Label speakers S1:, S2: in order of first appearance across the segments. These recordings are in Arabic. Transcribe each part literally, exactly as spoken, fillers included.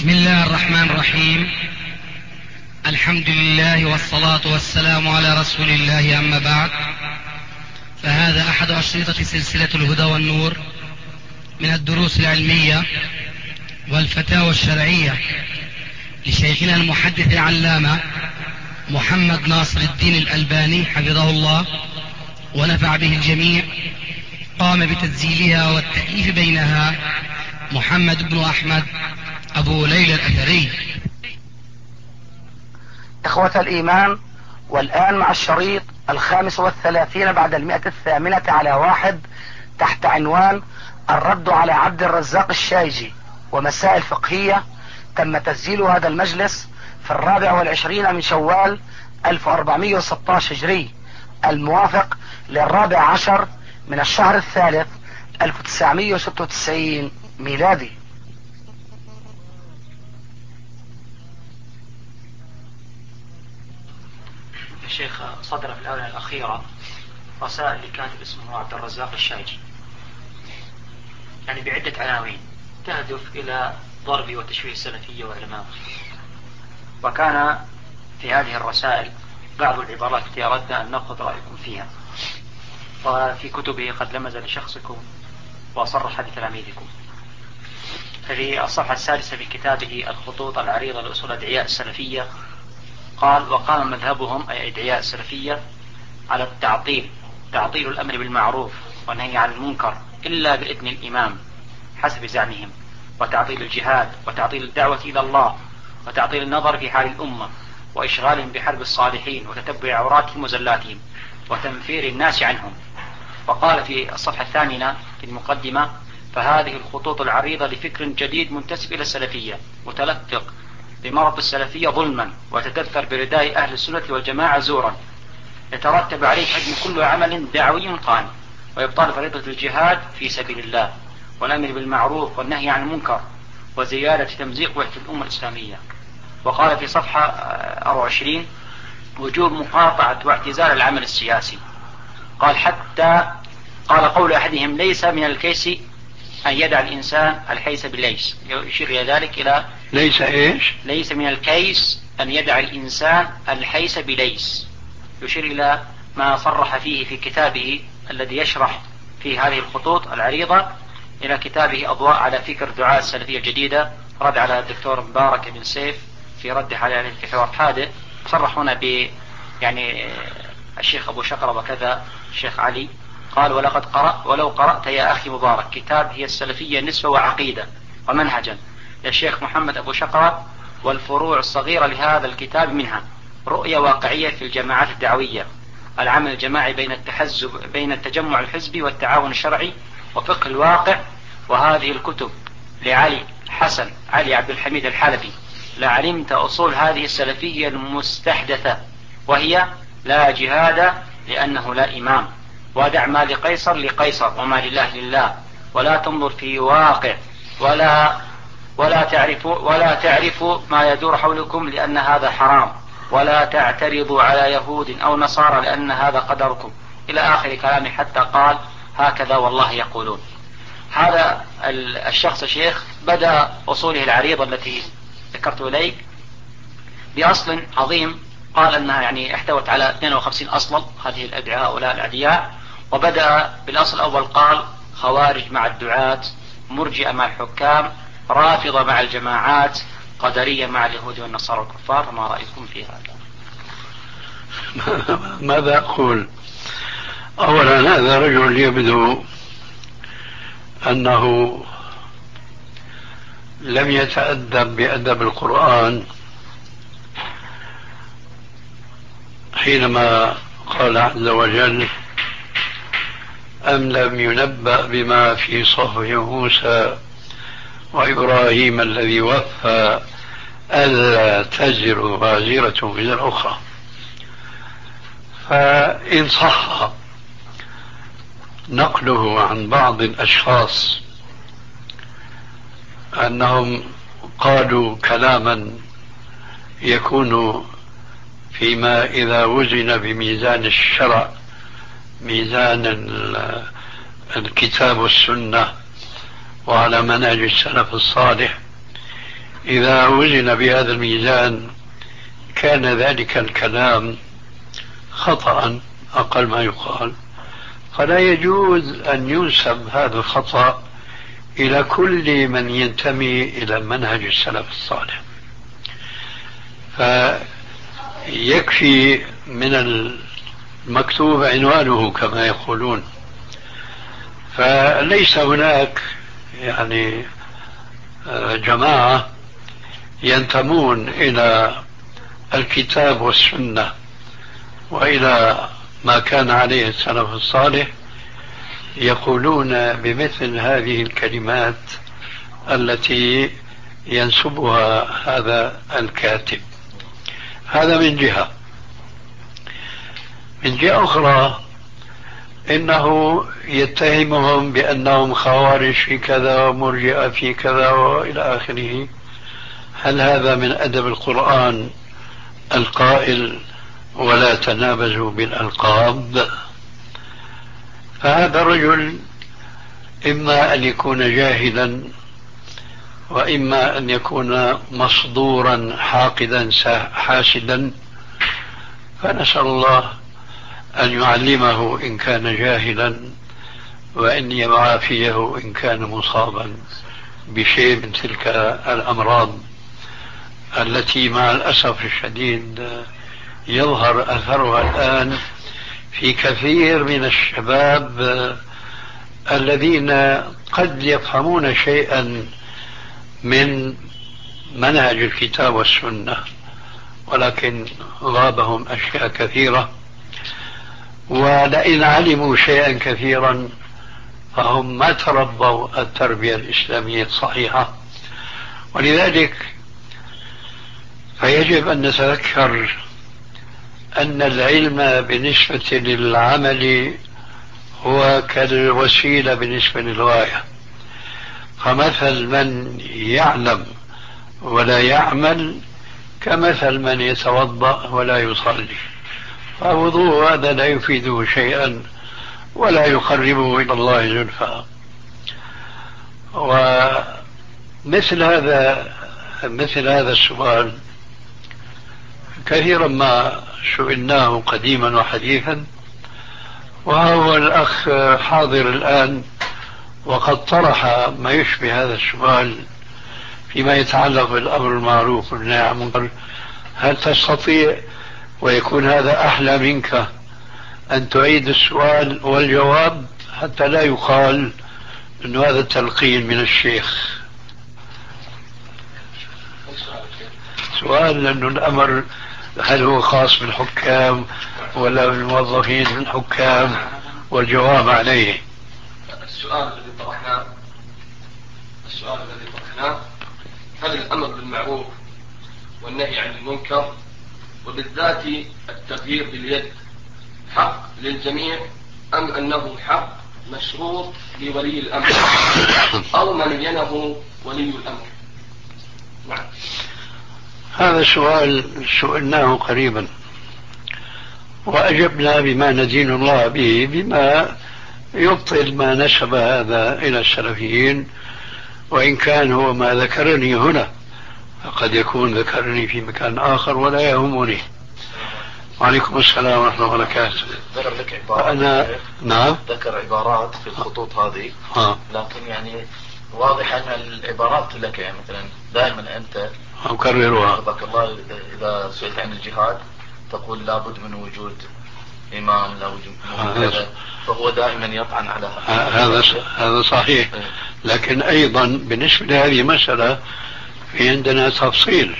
S1: بسم الله الرحمن الرحيم. الحمد لله والصلاة والسلام على رسول الله، أما بعد، فهذا أحد أشرطة سلسلة الهدى والنور من الدروس العلمية والفتاوى الشرعية لشيخنا المحدث العلامة محمد ناصر الدين الألباني حفظه الله ونفع به الجميع. قام بتسجيلها والتأليف بينها محمد بن أحمد أبو ليلى الأثري.
S2: إخوة الإيمان، والآن مع الشريط الخامس والثلاثين بعد المئة الثامنة على واحد تحت عنوان الرد على عبد الرزاق الشايجي ومسائل فقهية. تم تسجيل هذا المجلس في الرابع والعشرين من شوال ألف وأربعمائة وستة عشر هجري، الموافق للرابع عشر من الشهر الثالث ألف وتسعمائة وستة وتسعين ميلادي.
S3: الشيخ صدر في الآونة الأخيرة رسائل لكاتب اسمه عبد الرزاق الشايجي، يعني بعدة عناوين تهدف إلى ضرب وتشويه السلفية وعلماء. وكان في هذه الرسائل بعض العبارات التي أردنا أن نأخذ رأيكم فيها، وفي كتبه قد لمز لشخصكم وصرح لتلاميذكم. في الصفحة السادسة في كتابه الخطوط العريضة لأصول أدعياء السلفية قال: وقام مذهبهم أي أدعياء السلفية على التعطيل، تعطيل الأمر بالمعروف والنهي عن المنكر إلا بإذن الإمام حسب زعمهم، وتعطيل الجهاد، وتعطيل الدعوة إلى الله، وتعطيل النظر في حال الأمة، وإشغالهم بحرب الصالحين وتتبع عوراتهم وزلاتهم وتنفير الناس عنهم. وقال في الصفحة الثامنة في المقدمة: فهذه الخطوط العريضة لفكر جديد منتسب إلى السلفية، متلفق بمرض السلفية ظلما، وتدثر برداء أهل السنة والجماعة زورا، يترتب عليه هدم كل عمل دعوي قائم، وإبطال فريضة الجهاد في سبيل الله، والأمر بالمعروف والنهي عن المنكر، وزيادة تمزيق وحدة الأمة الإسلامية. وقال في صفحة أربعة وعشرين: وجوب مقاطعة واعتزال العمل السياسي. قال حتى قال قول أحدهم: ليس من الكيس أن يدع الإنسان الحيس بالليس، يشير إلى ذلك إلى
S4: ليس إيش؟
S3: ليس من الكيس أن يدع الإنسان الحيس بليس، يشير إلى ما صرح فيه في كتابه الذي يشرح في هذه الخطوط العريضة إلى كتابه أضواء على فكر دعاة السلفية الجديدة، رد على الدكتور مبارك بن سيف في رد عليه في حوار حادث. صرح هنا ب يعني الشيخ أبو شقرة وكذا الشيخ علي. قال: ولقد قرأ ولو قرأت يا أخي مبارك كتاب هي السلفية نسبة وعقيدة ومنهجا للشيخ محمد أبو شقرة، والفروع الصغيرة لهذا الكتاب منها رؤية واقعية في الجماعات الدعوية، العمل الجماعي بين التحزب بين التجمع الحزبي والتعاون الشرعي، وفقه الواقع. وهذه الكتب لعلي حسن علي عبد الحميد الحلبي لعلمت أصول هذه السلفية المستحدثة، وهي: لا جهاد لأنه لا إمام، ودع ما لقيصر لقيصر وما لله لله، ولا تنظر في واقع، ولا ولا تعرف ولا تعرف ما يدور حولكم لأن هذا حرام، ولا تعترضوا على يهود أو نصارى لأن هذا قدركم، إلى آخر كلامه، حتى قال: هكذا والله يقولون. هذا الشخص شيخ بدأ أصوله العريضة التي ذكرت إليك بأصل عظيم، قال أنها يعني احتوت على اثنين وخمسين أصلا هذه الأدعاء هؤلاء الأدعياء. وبدأ بالأصل الأول قال: خوارج مع الدعاة، مرجئة مع الحكام، رافضة مع الجماعات، قدرية مع اليهود والنصارى والكفار. ما رأيكم في هذا؟
S4: ماذا أقول؟ أولا، هذا رجل يبدو أنه لم يتأدب بأدب القرآن حينما قال عز وجل: أم لم ينبأ بما في صحف موسى وإبراهيم الذي وفى ألا تزر وازرة وزر أخرى. فإن صح نقله عن بعض الأشخاص أنهم قالوا كلاما يكون فيما إذا وزن بميزان الشرع، ميزان الكتاب والسنة وعلى منهج السلف الصالح، إذا وزن بهذا الميزان كان ذلك الكلام خطأ أقل ما يقال، فلا يجوز أن ينسب هذا الخطأ إلى كل من ينتمي إلى منهج السلف الصالح. فيكفي من المكتوب عنوانه كما يقولون. فليس هناك يعني جماعة ينتمون إلى الكتاب والسنة وإلى ما كان عليه السلف الصالح يقولون بمثل هذه الكلمات التي ينسبها هذا الكاتب. هذا من جهة. من جهة أخرى إنه يتهمهم بأنهم خوارج في كذا ومرجئة في كذا وإلى آخره. هل هذا من أدب القرآن القائل ولا تنابزوا بالألقاب؟ فهذا الرجل إما أن يكون جاهلا وإما أن يكون مصدورا حاقدا حاسدا، فنسأل الله أن يعلمه إن كان جاهلا وأن يعافيه إن كان مصابا بشيء من تلك الأمراض التي مع الأسف الشديد يظهر أثرها الآن في كثير من الشباب الذين قد يفهمون شيئا من منهج الكتاب والسنة ولكن غابهم أشياء كثيرة، ولئن علموا شيئا كثيرا فهم ما تربوا التربية الإسلامية الصحيحة. ولذلك فيجب أن نتذكر أن العلم بالنسبة للعمل هو كالوسيلة بالنسبة للغاية. فمثل من يعلم ولا يعمل كمثل من يتوضأ ولا يصلي، فوضوء هذا لا يفيده شيئا ولا يقربه إلى الله زلفى. ومثل هذا مثل هذا السؤال كثيرا ما سئلناه قديما وحديثا، وهو الأخ حاضر الآن وقد طرح ما يشبه هذا السؤال فيما يتعلق بالأمر المعروف والنهي عن المنكر. هل تستطيع ويكون هذا أحلى منك أن تعيد السؤال والجواب حتى لا يقال أن هذا التلقين من الشيخ؟ سؤال لأنه الأمر هل هو خاص بالحكام ولا بالموظفين في الحكام، والجواب عليه.
S5: السؤال الذي طرحناه السؤال الذي طرحناه هل الأمر بالمعروف والنهي عن المنكر وبالذات التغيير باليد حق للجميع أم أنه حق مشروط لولي الأمر أو من ينه ولي الأمر؟ نعم.
S4: هذا السؤال سئلناه قريبا وأجبنا بما ندين الله به، بما يبطل ما نسب هذا إلى السلفيين، وإن كان هو ما ذكرني هنا فقد يكون ذكرني في مكان آخر ولا يهمني. وعليكم السلام ورحمة الله وبركاته.
S6: ذكر لك عبارات
S4: أنا نعم
S6: ذكر عبارات في الخطوط هذه
S4: ها.
S6: لكن يعني واضح أن العبارات لك يعني مثلا دائما أنت
S4: أكررها
S6: رضاك الله إذا سئلت عن الجهاد تقول لابد من وجود إمام، لا وجود كذا، فهو دائما يطعن على
S4: هذا. هذا صحيح، لكن أيضا بالنسبة لهذه المسألة في عندنا تفصيل.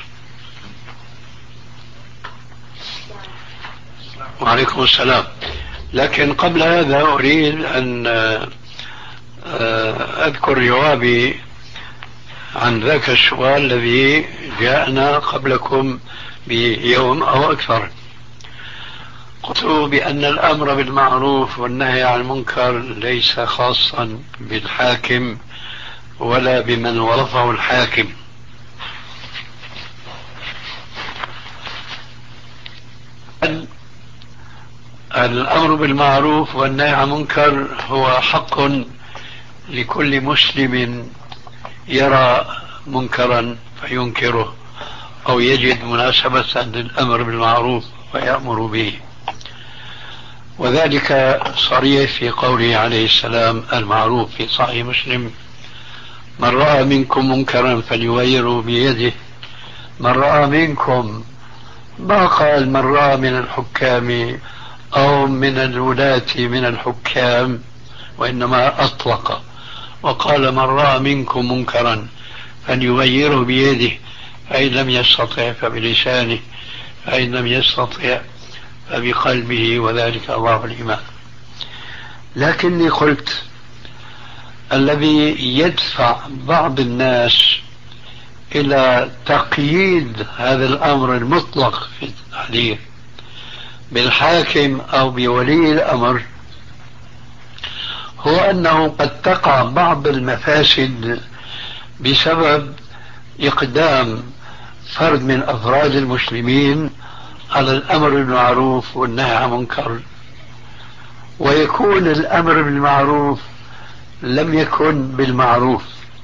S4: وعليكم السلام. لكن قبل هذا أريد أن أذكر جوابي عن ذاك السؤال الذي جاءنا قبلكم بيوم أو أكثر. قلت بأن الأمر بالمعروف والنهي عن المنكر ليس خاصا بالحاكم ولا بمن وظفه الحاكم، الأمر بالمعروف والنهي عن المنكر هو حق لكل مسلم يرى منكرا فينكره أو يجد مناسبة للأمر بالمعروف ويأمر به. وذلك صريح في قوله عليه السلام المعروف في صحيح مسلم: من رأى منكم منكرا فليغيره بيده. من رأى منكم، ما قال من رأى من الحكام أو من الولاة من الحكام، وإنما أطلق وقال من رأى منكم منكرا فليغيره بيده، فإن لم يستطع فبلسانه، فإن لم يستطع فبقلبه، وذلك أضعف الإيمان. لكني قلت الذي يدفع بعض الناس إلى تقييد هذا الأمر المطلق في التحذير بالحاكم أو بولي الأمر هو أنه قد تقع بعض المفاسد بسبب إقدام فرد من أفراد المسلمين على الأمر بالمعروف والنهي عن المنكر، ويكون الأمر بالمعروف لم يكن بالمعروف،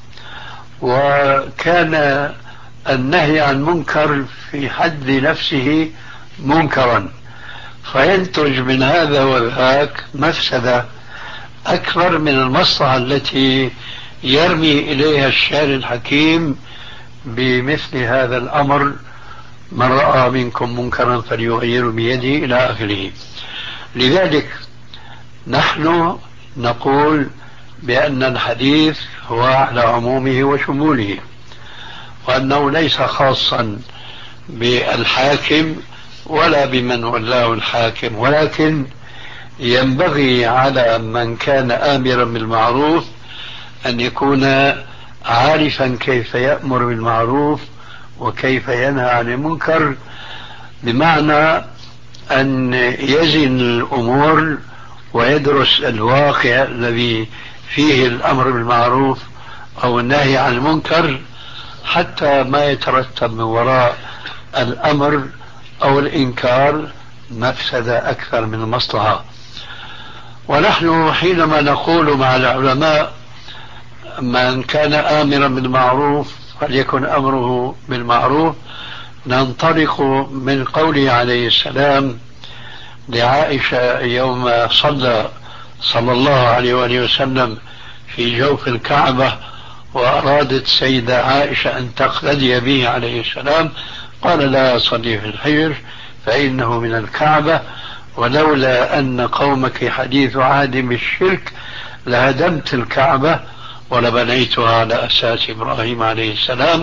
S4: وكان النهي عن المنكر في حد نفسه منكرا، فينتج من هذا وذاك مفسدة أكبر من المصلحة التي يرمي إليها الشارع الحكيم بمثل هذا الأمر: من رأى منكم منكرا فليغيره بيده إلى آخره. لذلك نحن نقول بأن الحديث هو على عمومه وشموله، وأنه ليس خاصا بالحاكم ولا بمن ولاه الحاكم، ولكن ينبغي على من كان آمرا بالمعروف أن يكون عارفا كيف يأمر بالمعروف وكيف ينهى عن المنكر، بمعنى أن يزن الأمور ويدرس الواقع الذي فيه الأمر بالمعروف أو النهي عن المنكر، حتى ما يترتب من وراء الأمر أو الإنكار مفسدة أكثر من المصلحة. ونحن حينما نقول مع العلماء من كان آمرا بالمعروف فليكن أمره بالمعروف، ننطلق من قوله عليه السلام لعائشة يوم صلى صلى الله عليه وآله وسلم في جوف الكعبة وأرادت سيدة عائشة أن تقتدي به عليه السلام، قال لا صلي في الحجر فإنه من الكعبة، ولولا أن قومك حديث عهد بالشرك لهدمت الكعبة ولبنيتها على أساس إبراهيم عليه السلام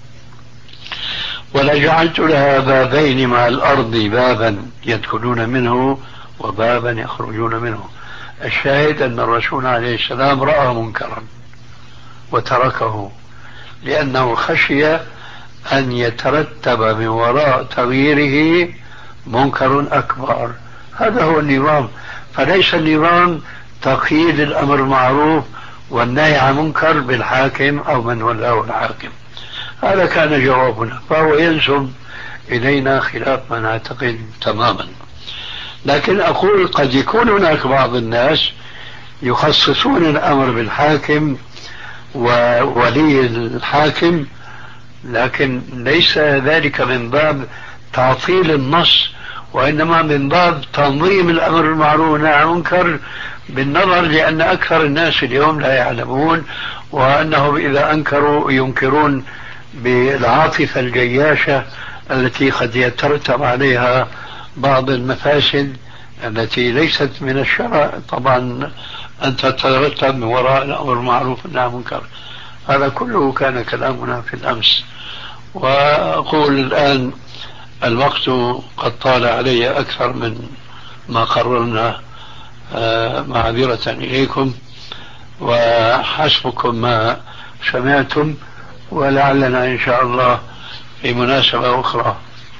S4: ولجعلت لها بابين مع الأرض، بابا يدخلون منه وبابا يخرجون منه. الشاهد أن الرسول عليه السلام رأى منكرا وتركه لأنه خشي أن يترتب من وراء تغييره منكر أكبر. هذا هو النظام، فليس النظام تقييد الأمر المعروف والنهي عن منكر بالحاكم أو من ولاه الحاكم. هذا كان جوابنا، فهو ينسب إلينا خلاف ما نعتقد تماما. لكن أقول قد يكون هناك بعض الناس يخصصون الأمر بالحاكم وولي الحاكم، لكن ليس ذلك من باب تعطيل النص، وإنما من باب تنظيم الأمر بالمعروف والنهي عن المنكر، بالنظر لأن أكثر الناس اليوم لا يعلمون، وأنهم إذا أنكروا ينكرون بالعاطفة الجياشة التي قد يترتب عليها بعض المفاسد التي ليست من الشرع طبعا أن تترتب من وراء الأمر المعروف والنهي عن المنكر. هذا كله كان كلامنا في الأمس. وأقول الآن الوقت قد طال علي أكثر من ما قررنا، معذرة إليكم، وحسبكم ما سمعتم، ولعلنا إن شاء الله في مناسبة أخرى.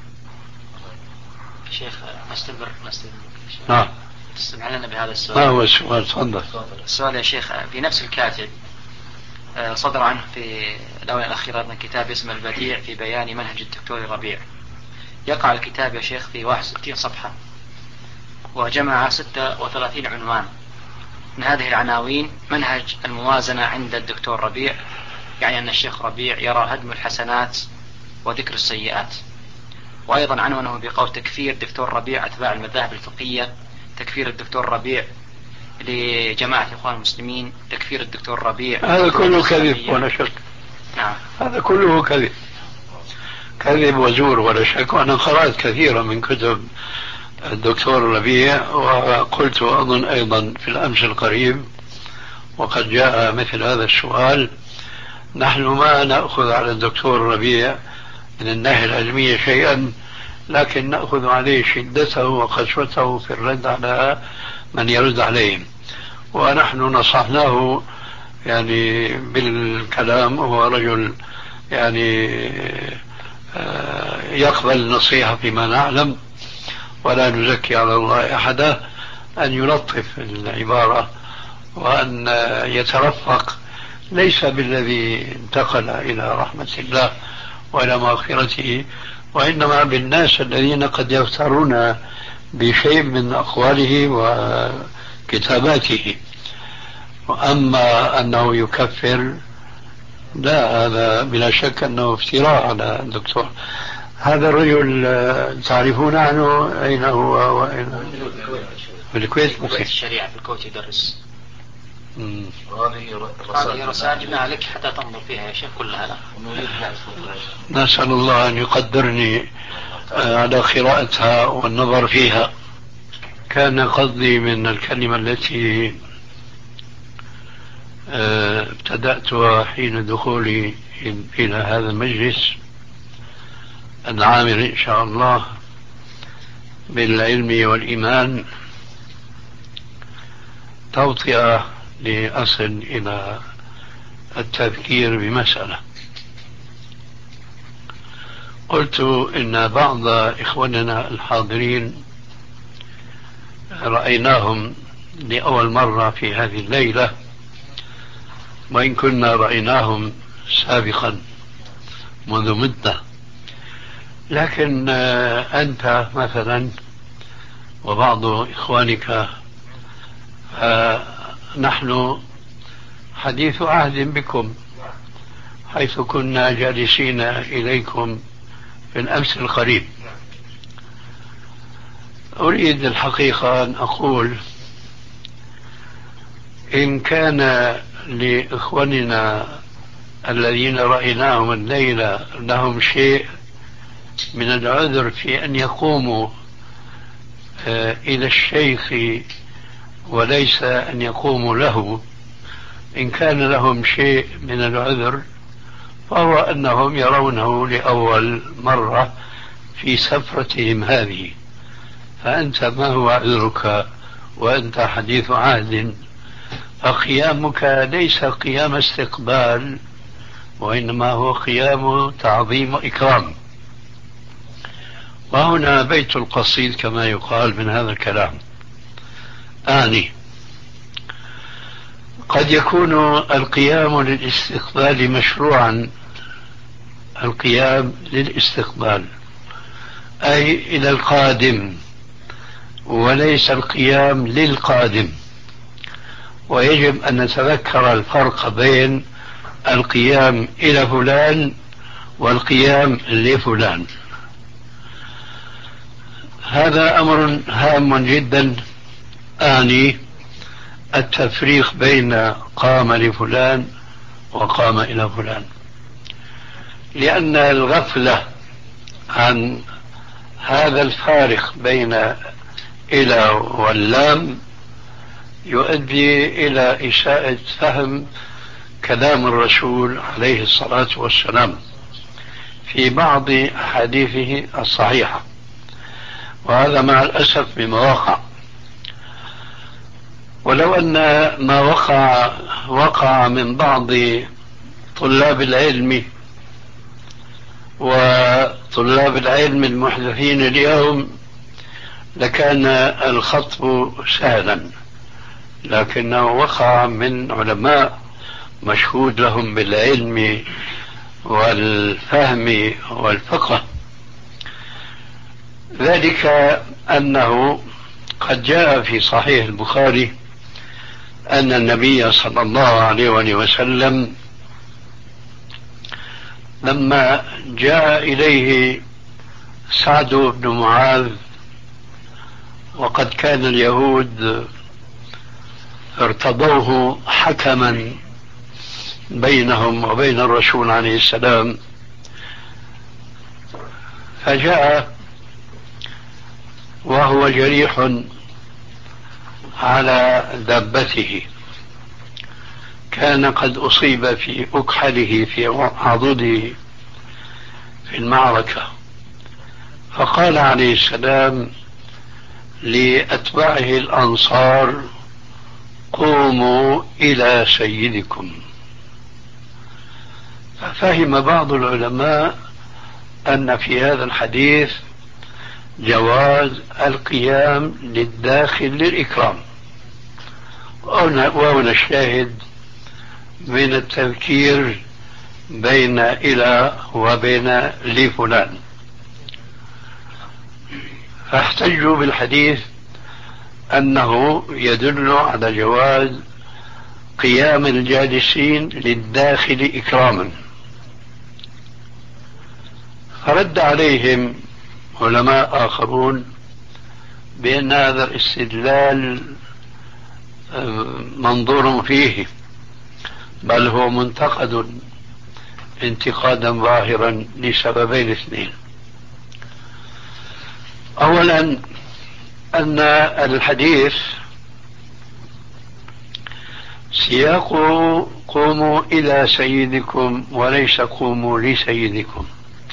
S3: شيخ نستمر نستمر
S4: نعم
S3: تسمع لنا بهذا السؤال.
S4: ما هو السؤال؟ تفضل.
S3: السؤال يا شيخ في نفس الكاتب صدر عنه في الآونة الأخيرة من كتاب اسمه البديع في بيان منهج الدكتور ربيع. يقع الكتاب يا شيخ في واحد وستين صفحة، وجمع ستة وثلاثين عنوان. من هذه العناوين منهج الموازنة عند الدكتور ربيع، يعني أن الشيخ ربيع يرى هدم الحسنات وذكر السيئات. وأيضا عنونه بقول تكفير دكتور ربيع أتباع المذاهب الفقهية، تكفير الدكتور ربيع لجماعة الإخوان المسلمين، تكفير الدكتور ربيع.
S4: هذا كله كذب ولا شك.
S3: نعم.
S4: هذا كله كذب كذب وزور ولا شك. وأنا قرأت كثيرا من كتب الدكتور ربيع، وقلت أظن أيضا في الأمس القريب وقد جاء مثل هذا السؤال: نحن ما نأخذ على الدكتور ربيع من الناحية العلمية شيئا، لكن نأخذ عليه شدته وقسوته في الرد على من يرد عليهم. ونحن نصحناه يعني بالكلام، وهو رجل يعني يقبل النصيحة فيما نعلم، ولا نزكي على الله أحدا، أن يلطف العبارة وأن يترفق، ليس بالذي انتقل إلى رحمة الله وإلى مغفرته، وإنما بالناس الذين قد يفترون بشيء من أقواله وكتاباته. وأما أنه يكفر، لا، هذا بلا شك أنه افتراء على الدكتور. هذا الرجل تعرفون عنه أين هو وأين؟ في الكويت.
S3: مخيف الشريعة في الكويت يدرس.
S6: هذه
S3: رسائل جبناها لك حتى تنظر فيها يا شيخ كلها.
S4: نسأل الله أن يقدرني على قراءتها والنظر فيها. كان قصدي من الكلمة التي ابتدأتها حين دخولي إلى هذا المجلس العامر إن شاء الله بالعلم والإيمان، توطئة لأصل إلى التذكير بمسألة. قلت إن بعض إخواننا الحاضرين رأيناهم لأول مرة في هذه الليلة، وإن كنا رأيناهم سابقا منذ مدة، لكن أنت مثلا وبعض إخوانك نحن حديث عهد بكم، حيث كنا جالسين إليكم في الأمس القريب. أريد الحقيقة أن أقول إن كان لإخواننا الذين رأيناهم الليلة لهم شيء من العذر في أن يقوموا إلى الشيخ وليس أن يقوموا له، إن كان لهم شيء من العذر فهو أنهم يرونه لأول مرة في سفرتهم هذه. فأنت ما هو عذرك وأنت حديث عهد؟ فقيامك ليس قيام استقبال، وإنما هو قيام تعظيم وإكرام. وهنا بيت القصيد كما يقال من هذا الكلام. آني قد يكون القيام للاستقبال مشروعا، القيام للاستقبال أي إلى القادم، وليس القيام للقادم. ويجب أن نتذكر الفرق بين القيام إلى فلان والقيام لفلان. هذا أمر هام جدا. آني التفريق بين قام لفلان وقام إلى فلان، لأن الغفلة عن هذا الفارق بين إلى واللام يؤدي إلى إساءة فهم كلام الرسول عليه الصلاة والسلام في بعض أحاديثه الصحيحة، وهذا مع الأسف بما وقع. ولو أن ما وقع وقع من بعض طلاب العلم وطلاب العلم المحدثين اليوم لكان الخطب سهلا، لكنه وقع من علماء مشهود لهم بالعلم والفهم والفقه. ذلك أنه قد جاء في صحيح البخاري أن النبي صلى الله عليه وسلم لما جاء إليه سعد بن معاذ وقد كان اليهود ارتضوه حكما بينهم وبين الرسول عليه السلام، فجاء وهو جريح على دابته، كان قد أصيب في أكحله في عضده في المعركة، فقال عليه السلام لأتباعه الأنصار: قوموا إلى سيدكم. ففهم بعض العلماء أن في هذا الحديث جواز القيام للداخل للإكرام، وهنا الشاهد من التذكير بين إلى وبين لفلان. فاحتجوا بالحديث أنه يدل على جواز قيام الجالسين للداخل إكراما. فرد عليهم علماء آخرون بأن هذا الاستدلال منظور فيه، بل هو منتقد انتقادا ظاهرا لسببين اثنين. أولا أن الحديث سياقه قوموا إلى سيدكم وليس قوموا لسيدكم.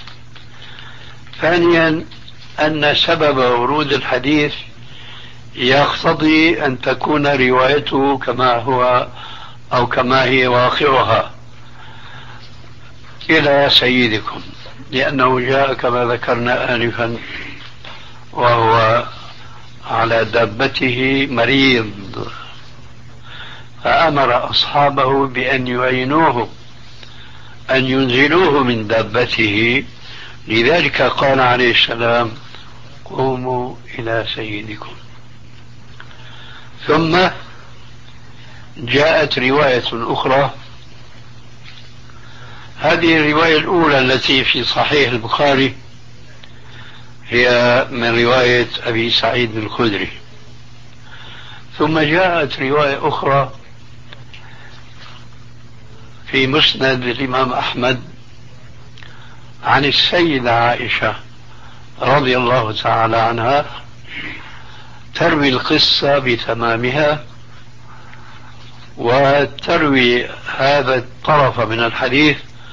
S4: ثانيا أن سبب ورود الحديث يقتضي أن تكون روايته كما هو أو كما هي واقعها إلى سيدكم، لأنه جاء كما ذكرنا آنفا وهو على دابته مريض، فأمر أصحابه بأن يعينوه أن ينزلوه من دابته، لذلك قال عليه السلام: قوموا إلى سيدكم. ثم جاءت رواية أخرى، هذه الرواية الأولى التي في صحيح البخاري هي من رواية أبي سعيد الخدري، ثم جاءت رواية أخرى في مسند الإمام أحمد عن السيدة عائشة رضي الله تعالى عنها، تروي القصة بتمامها وتروي هذا الطرف من الحديث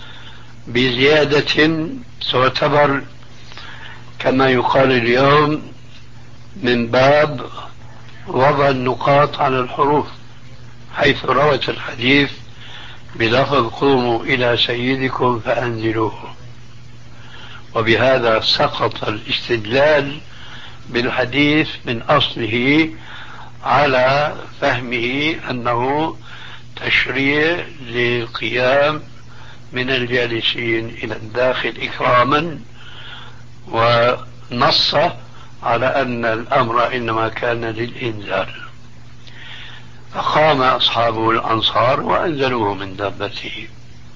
S4: بزيادة تعتبر كما يقال اليوم من باب وضع النقاط على الحروف، حيث روت الحديث بلفظ قوموا إلى سيدكم فأنزلوه، وبهذا سقط الاستدلال بالحديث من أصله على فهمه أنه تشريع للقيام من الجالسين إلى الداخل إكراما، ونص على أن الأمر إنما كان للإنزال، فقام أصحابه الأنصار وأنزلوه من دابته.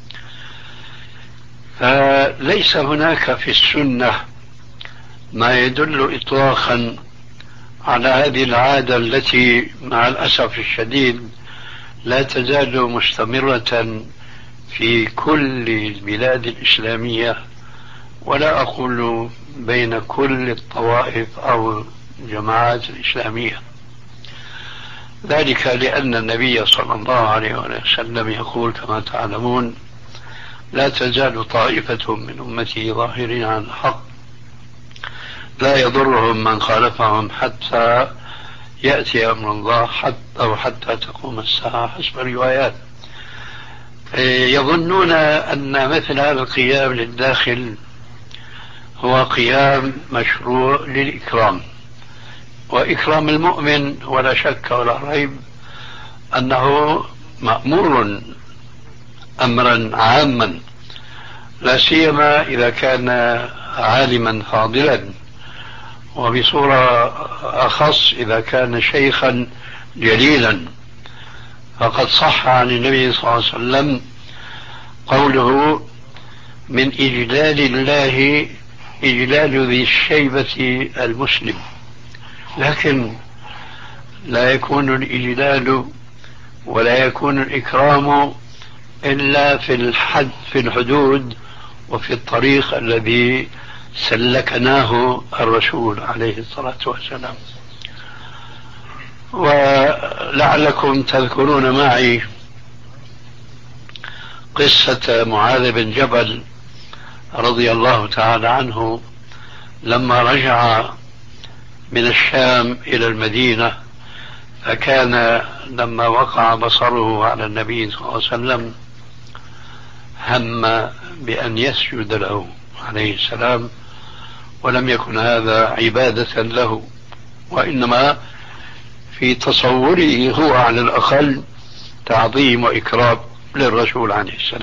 S4: فليس هناك في السنة ما يدل إطلاقا على هذه العادة التي مع الأسف الشديد لا تزال مستمرة في كل البلاد الإسلامية، ولا أقول بين كل الطوائف أو الجماعات الإسلامية، ذلك لأن النبي صلى الله عليه وسلم يقول كما تعلمون: لا تزال طائفة من أمتي ظاهرين على الحق لا يضرهم من خالفهم حتى يأتي أمر الله حتى أو حتى تقوم الساعة، حسب الروايات. يظنون أن مثل هذا القيام للداخل هو قيام مشروع للإكرام، وإكرام المؤمن ولا شك ولا ريب أنه مأمور أمرا عاما، لا سيما إذا كان عالما فاضلا، وبصورة أخص إذا كان شيخا جليلا. فقد صح عن النبي صلى الله عليه وسلم قوله: من إجلال الله إجلال ذي الشيبة المسلم، لكن لا يكون الإجلال ولا يكون الإكرام إلا في الحد في الحدود وفي الطريق الذي سلكناه الرسول عليه الصلاة والسلام. ولعلكم تذكرون معي قصة معاذ بن جبل رضي الله تعالى عنه لما رجع من الشام إلى المدينة، فكان لما وقع بصره على النبي صلى الله عليه وسلم هم بأن يسجد له عليه السلام، ولم يكن هذا عبادة له، وإنما في تصوره هو على الأقل تعظيم وإكرام للرسول عليه السلام،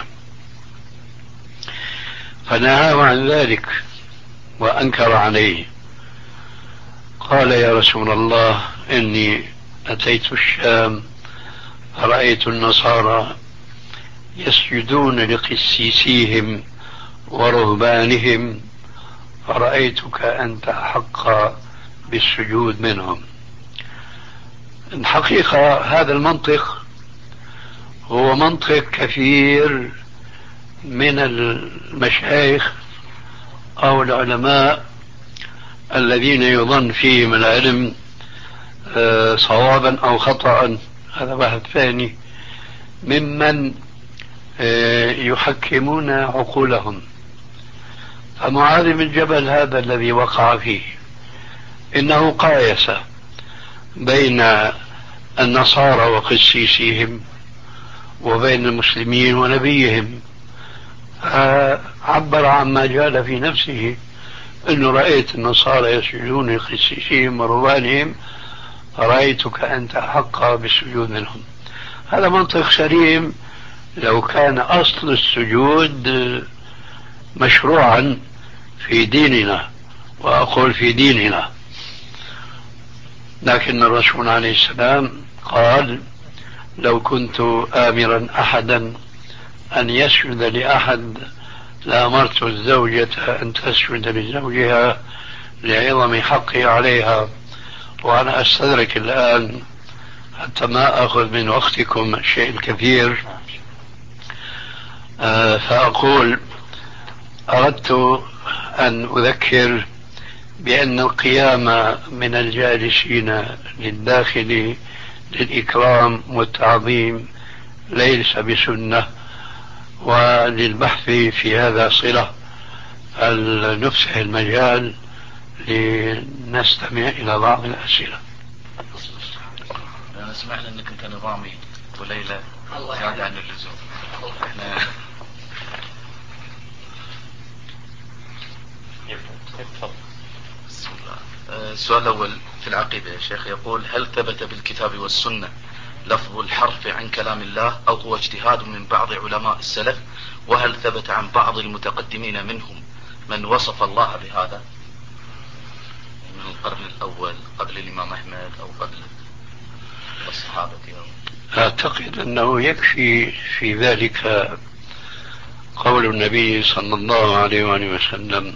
S4: فنهاه عن ذلك وأنكر عليه. قال: يا رسول الله، إني أتيت الشام فرأيت النصارى يسجدون لقسيسيهم ورهبانهم، فرأيتك أنت أحق بالسجود منهم. الحقيقة هذا المنطق هو منطق كثير من المشايخ أو العلماء الذين يظن فيهم العلم صوابا أو خطأ، هذا بحث ثاني، ممن يحكمون عقولهم. فمعاذ بن جبل هذا الذي وقع فيه إنه قايس بين النصارى وقسيسيهم وبين المسلمين ونبيهم، عبر عما جال في نفسه، إنه رأيت النصارى يسجدون لقسيسيهم ورهبانهم فرأيتك أنت أحق بالسجود منهم. هذا منطق سليم لو كان أصل السجود مشروعا في ديننا، وأقول في ديننا، لكن الرسول عليه السلام قال: لو كنت آمرا أحدا أن يسجد لأحد لأمرت الزوجة أن تسجد لزوجها لعظم حقه عليها. وأنا أستدرك الآن حتى ما أخذ من وقتكم الشيء الكثير، آه فأقول: أردت أن أذكر بأن القيام من الجالسين للداخل للإكرام والتعظيم ليس بسنة، وللبحث في هذا صلة، نفسح المجال لنستمع إلى بعض الأسئلة.
S6: أنا سمعنا أنك أنت نظامي وليلة زيادة عن اللزوم. احنا بسم الله. السؤال الأول في العقيدة يا شيخ، يقول: هل ثبت بالكتاب والسنة لفظ الحرف عن كلام الله أو هو اجتهاد من بعض علماء السلف؟ وهل ثبت عن بعض المتقدمين منهم من وصف الله بهذا من القرن الأول قبل الإمام أحمد أو قبل الصحابة؟
S4: أعتقد أنه يكفي في ذلك قول النبي صلى الله عليه وآله وسلم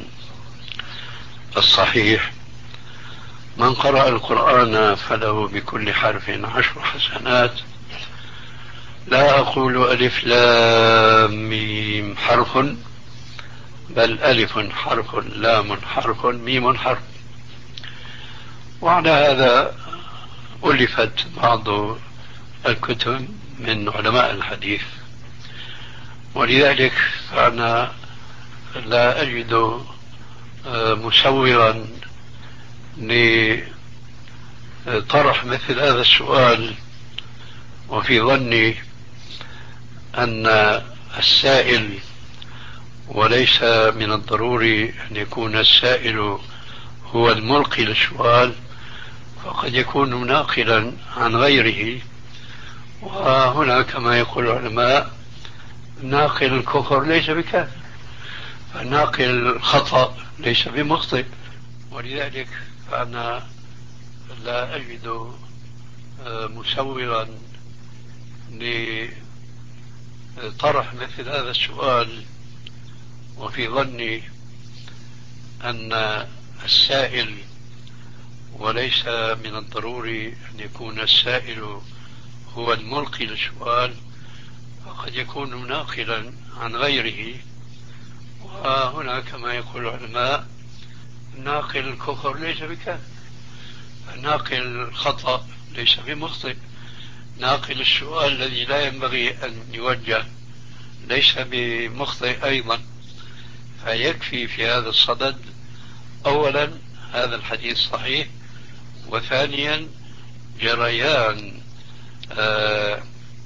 S4: الصحيح: من قرأ القرآن فله بكل حرف عشر حسنات. لا أقول ألف لام ميم حرف، بل ألف حرف لام حرف ميم حرف. وعلى هذا ألفت بعض الكتب من علماء الحديث، ولذلك فأنا لا أجد مسورا لطرح مثل هذا السؤال، وفي ظني أن السائل، وليس من الضروري أن يكون السائل هو الملقي للسؤال، فقد يكون مناقلا عن غيره، وهنا كما يقول العلماء: ناقل الكفر ليس بكافر، فناقل الخطأ ليس بمخطئ. ولذلك فأنا لا أجد مسورا لطرح مثل هذا السؤال، وفي ظني أن السائل، وليس من الضروري أن يكون السائل هو الملقي للسؤال، وقد يكون ناقلا عن غيره. وهنا كما يقول العلماء ناقل الكفر ليس بكافر، ناقل الخطأ ليس بمخطئ، ناقل السؤال الذي لا ينبغي أن يوجه ليس بمخطئ أيضا. فيكفي في هذا الصدد أولا هذا الحديث صحيح، وثانيا جريان آه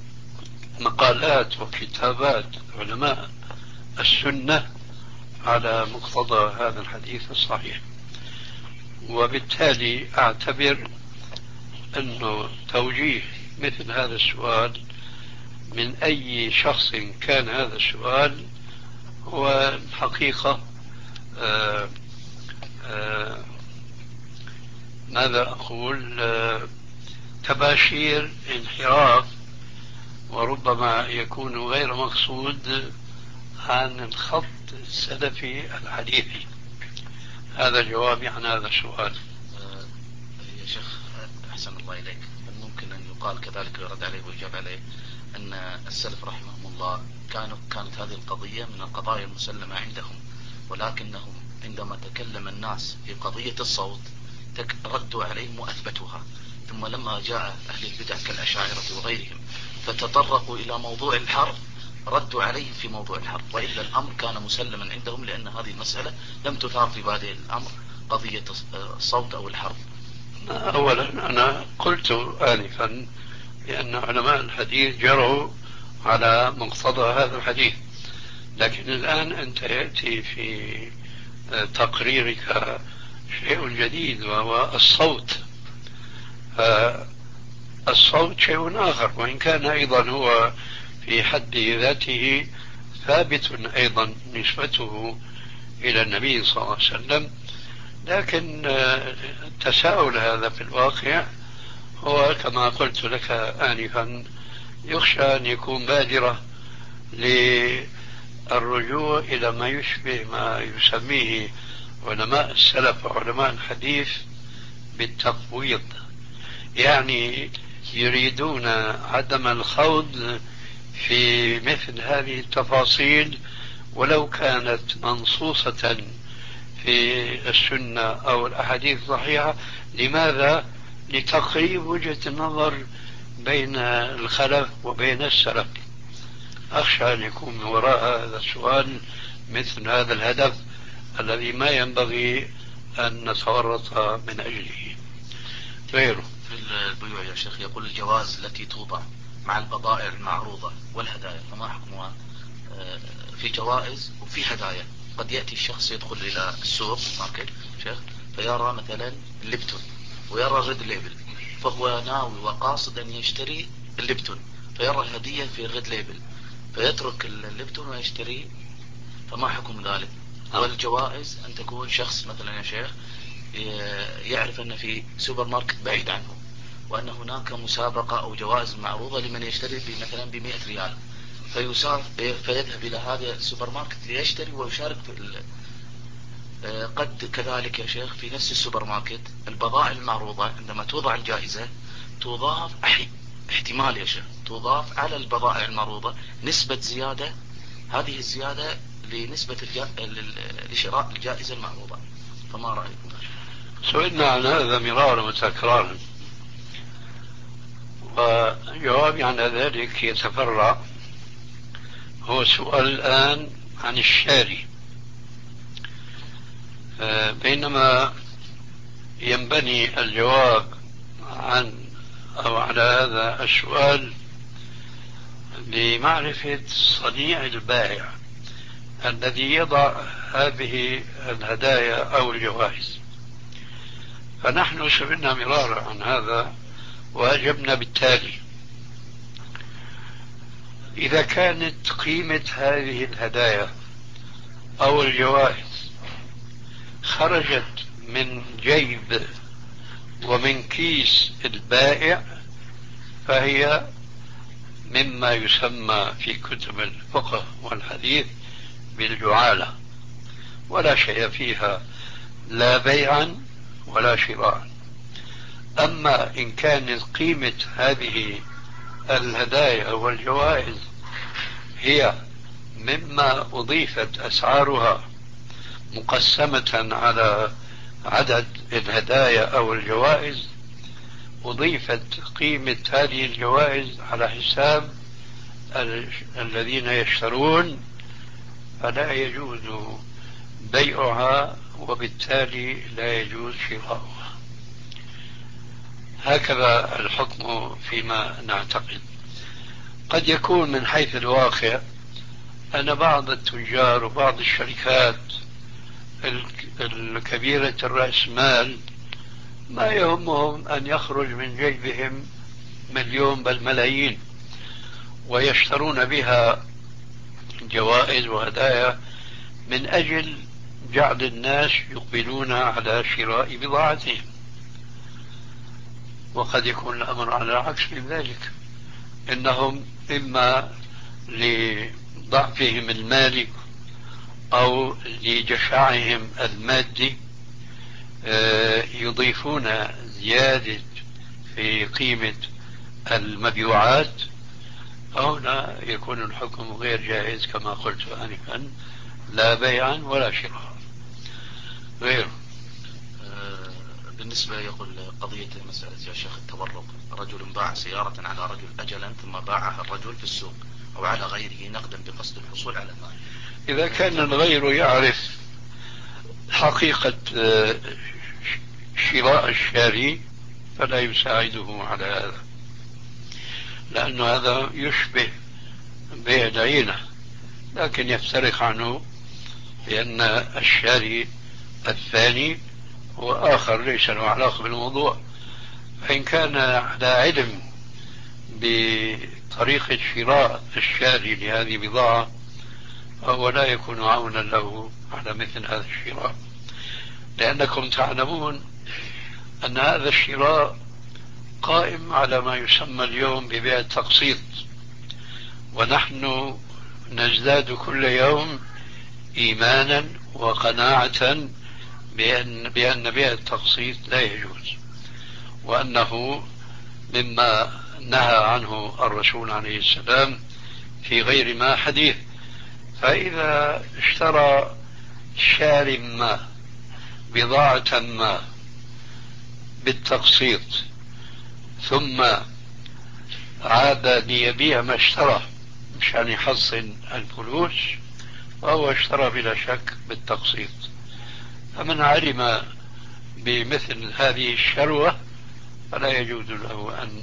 S4: مقالات وكتابات علماء السنة على مقتضى هذا الحديث الصحيح. وبالتالي أعتبر أنه توجيه مثل هذا السؤال من أي شخص كان هذا السؤال هو الحقيقة آآ آآ ماذا أقول آه تباشير انحراف، وربما يكون غير مقصود عن الخط السلفي الحديثي. هذا جوابي عن هذا السؤال.
S6: أه يا شيخ أحسن الله إليك، ممكن أن يقال كذلك ويرد عليه ويجاب عليه أن السلف رحمهم الله كانوا كانت هذه القضية من القضايا المسلمة عندهم، ولكنهم عندما تكلم الناس في قضية الصوت ردوا عليهم وأثبتوها، ثم لما جاء أهل البدع كالأشاعرة وغيرهم فتطرقوا إلى موضوع الحرف ردوا عليهم في موضوع الحرف، وإلا الأمر كان مسلما عندهم، لأن هذه المسألة لم تثار في بادئ الأمر قضية الصوت أو الحرف.
S4: أولا أنا قلت آنفا لأن علماء الحديث جروا على مقتضى هذا الحديث، لكن الآن أنت يأتي في تقريرك شيء جديد وهو الصوت. الصوت شيء آخر، وإن كان أيضا هو في حد ذاته ثابت أيضا نسبته إلى النبي صلى الله عليه وسلم، لكن التساؤل هذا في الواقع هو كما قلت لك آنفا يخشى أن يكون بادرة للرجوع إلى ما يشبه ما يسميه علماء السلف وعلماء الحديث بالتفويض، يعني يريدون عدم الخوض في مثل هذه التفاصيل ولو كانت منصوصة في السنة أو الأحاديث الصحيحة. لماذا؟ لتقريب وجهة النظر بين الخلف وبين السلف. أخشى أن يكون من وراء هذا السؤال مثل هذا الهدف الذي ما ينبغي أن نتورط من أجله غيره.
S6: في البيوع يا شيخ يقول الجواز التي توضع مع البضائع المعروضة والهدايا، فما حكمها؟ في جوائز وفي هدايا. قد يأتي الشخص يدخل إلى السوق ماركت شيخ فيرى مثلا الليبتون ويرى ريد ليبل، فهو ناوي وقاصد أن يشتري الليبتون، فيرى الهدية في ريد ليبل فيترك الليبتون ويشتري، فما حكم ذلك؟ والجوائز أن تكون شخص مثلا يا شيخ يعرف أن في سوبر ماركت بعيد عنه وأن هناك مسابقة أو جوائز معروضة لمن يشتري مثلا بمئة ريال، فيسار فيذهب إلى هذا السوبر ماركت ليشتري ويشارك في ال... قد كذلك يا شيخ في نفس السوبر ماركت البضائع المعروضة عندما توضع الجائزة تضاف أحي... احتمال يا شيخ تضاف على البضائع المعروضة نسبة زيادة، هذه الزيادة لنسبة الجا... لشراء الجائزة المعروضة، فما رأيكم؟
S4: سئلنا عن هذا مرارا وتكرارا، وجوابي عن ذلك يتفرع. هو سؤال الآن عن الشاري، بينما ينبني الجواب عن أو على هذا السؤال لمعرفة صنيع البائع الذي يضع هذه الهدايا أو الجوائز. فنحن سئلنا مرارا عن هذا وأجبنا بالتالي: إذا كانت قيمة هذه الهدايا أو الجوائز خرجت من جيب ومن كيس البائع فهي مما يسمى في كتب الفقه والحديث بالجعالة، ولا شيء فيها لا بيعا ولا شراء. أما إن كانت قيمة هذه الهدايا والجوائز هي مما أضيفت أسعارها مقسمة على عدد الهدايا أو الجوائز، أضيفت قيمة هذه الجوائز على حساب ال- الذين يشترون، فلا يجوز بيعها وبالتالي لا يجوز شراؤها. هكذا الحكم فيما نعتقد. قد يكون من حيث الواقع أن بعض التجار وبعض الشركات الكبيرة الرأس مال ما يهمهم أن يخرج من جيبهم مليون بل ملايين، ويشترون بها جوائز وهدايا من أجل جعل الناس يقبلون على شراء بضاعتهم. وقد يكون الأمر على العكس من ذلك، إنهم إما لضعفهم المالي أو لجشعهم المادي يضيفون زيادة في قيمة المبيوعات، هنا يكون الحكم غير جائز كما قلت آنفا، لا بيعا ولا شراء. غير
S6: بالنسبة يقول قضية مسألة يا شيخ التورق، رجل باع سيارة على رجل أجلا ثم باعها الرجل في السوق أو على غيره نقدا بقصد الحصول على المال.
S4: إذا كان الغير يعرف حقيقة شراء الشاري فلا يساعده على هذا، لأن هذا يشبه بيع العينة، لكن يفترق عنه لأن الشاري الثاني هو آخر ليس له علاقة بالموضوع. فإن كان على علم بطريقة شراء الشاري لهذه البضاعة فهو لا يكون عونا له على مثل هذا الشراء، لأنكم تعلمون أن هذا الشراء قائم على ما يسمى اليوم ببيع التقسيط، ونحن نزداد كل يوم إيمانا وقناعة بأن, بأن بيع التقسيط لا يجوز، وأنه مما نهى عنه الرسول عليه السلام في غير ما حديث. فإذا اشترى شاري ما بضاعة ما بالتقسيط ثم عاد ليبيع ما اشترى مشان يحصل الفلوس، فهو اشترى بلا شك بالتقسيط. فمن علم بمثل هذه الشروة فلا يجوز له أن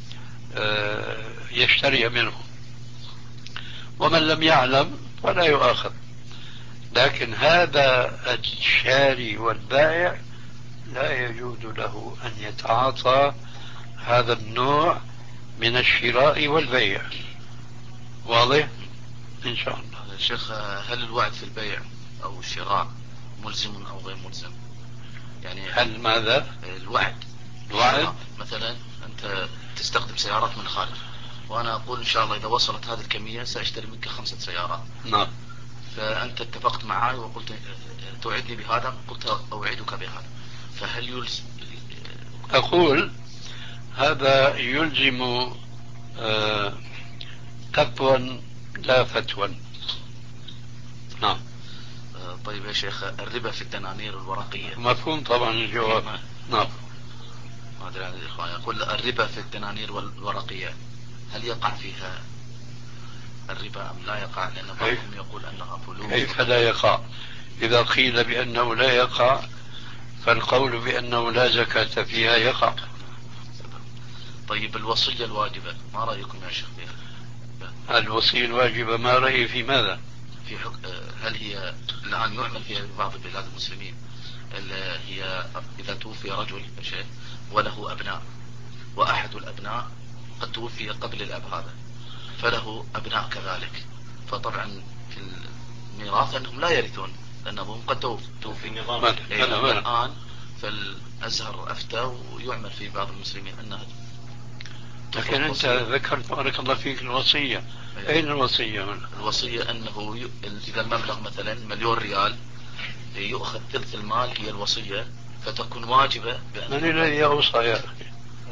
S4: يشتري منه، ومن لم يعلم فلا يؤاخذ. لكن هذا الشاري والبائع لا يجوز له أن يتعاطى هذا النوع من الشراء والبيع. واضح إن شاء الله.
S6: شيخ، هل الوعد في البيع أو الشراء ملزم أو غير ملزم؟ يعني
S4: هل ماذا؟
S6: الوعد
S4: الوعد
S6: مثلا أنت تستخدم سيارات من الخارج، وأنا أقول إن شاء الله إذا وصلت هذه الكمية سأشتري منك خمسة سيارات.
S4: نعم.
S6: فأنت اتفقت معي وقلت توعدني بهذا، قلت أوعدك بهذا، فهل يلزم؟
S4: أقول هذا يلزم آه تقوى لا فتوى. نعم.
S6: آه طيب يا شيخ، الربا في الدنانير الورقية
S4: مفهوم طبعا الجواب. نعم.
S6: ما أدري عن الإخوان، يقول الربا في الدنانير الورقية هل يقع فيها الربا أم لا يقع؟ لأن بعضهم يقول أنها فلوس.
S4: كيف لا يقع؟ إذا قيل بأنه لا يقع فالقول بأنه لا زكاة فيها يقع.
S6: طيب الوصية الواجبة ما رأيكم يا شيخ فيها؟
S4: الوصية الواجبة ما رأيي في ماذا؟
S6: في حق... هل هي الآن يعمل فيها في بعض بلاد المسلمين؟ هي إذا توفي رجل شيء وله أبناء، وأحد الأبناء قد توفي قبل الأب هذا فله أبناء كذلك، فطبعا في الميراث أنهم لا يرثون لأن أبوهم قد توفي. الآن فالأزهر أفتى ويعمل في بعض المسلمين أنها.
S4: لكن أنت ذكرت بارك الله فيك الوصية. أين الوصية هنا؟
S6: الوصية أنه ي... إذا المبلغ مثلا مليون ريال يؤخذ ثلث المال هي الوصية فتكون واجبة.
S4: من الذي أوصى يا أخي؟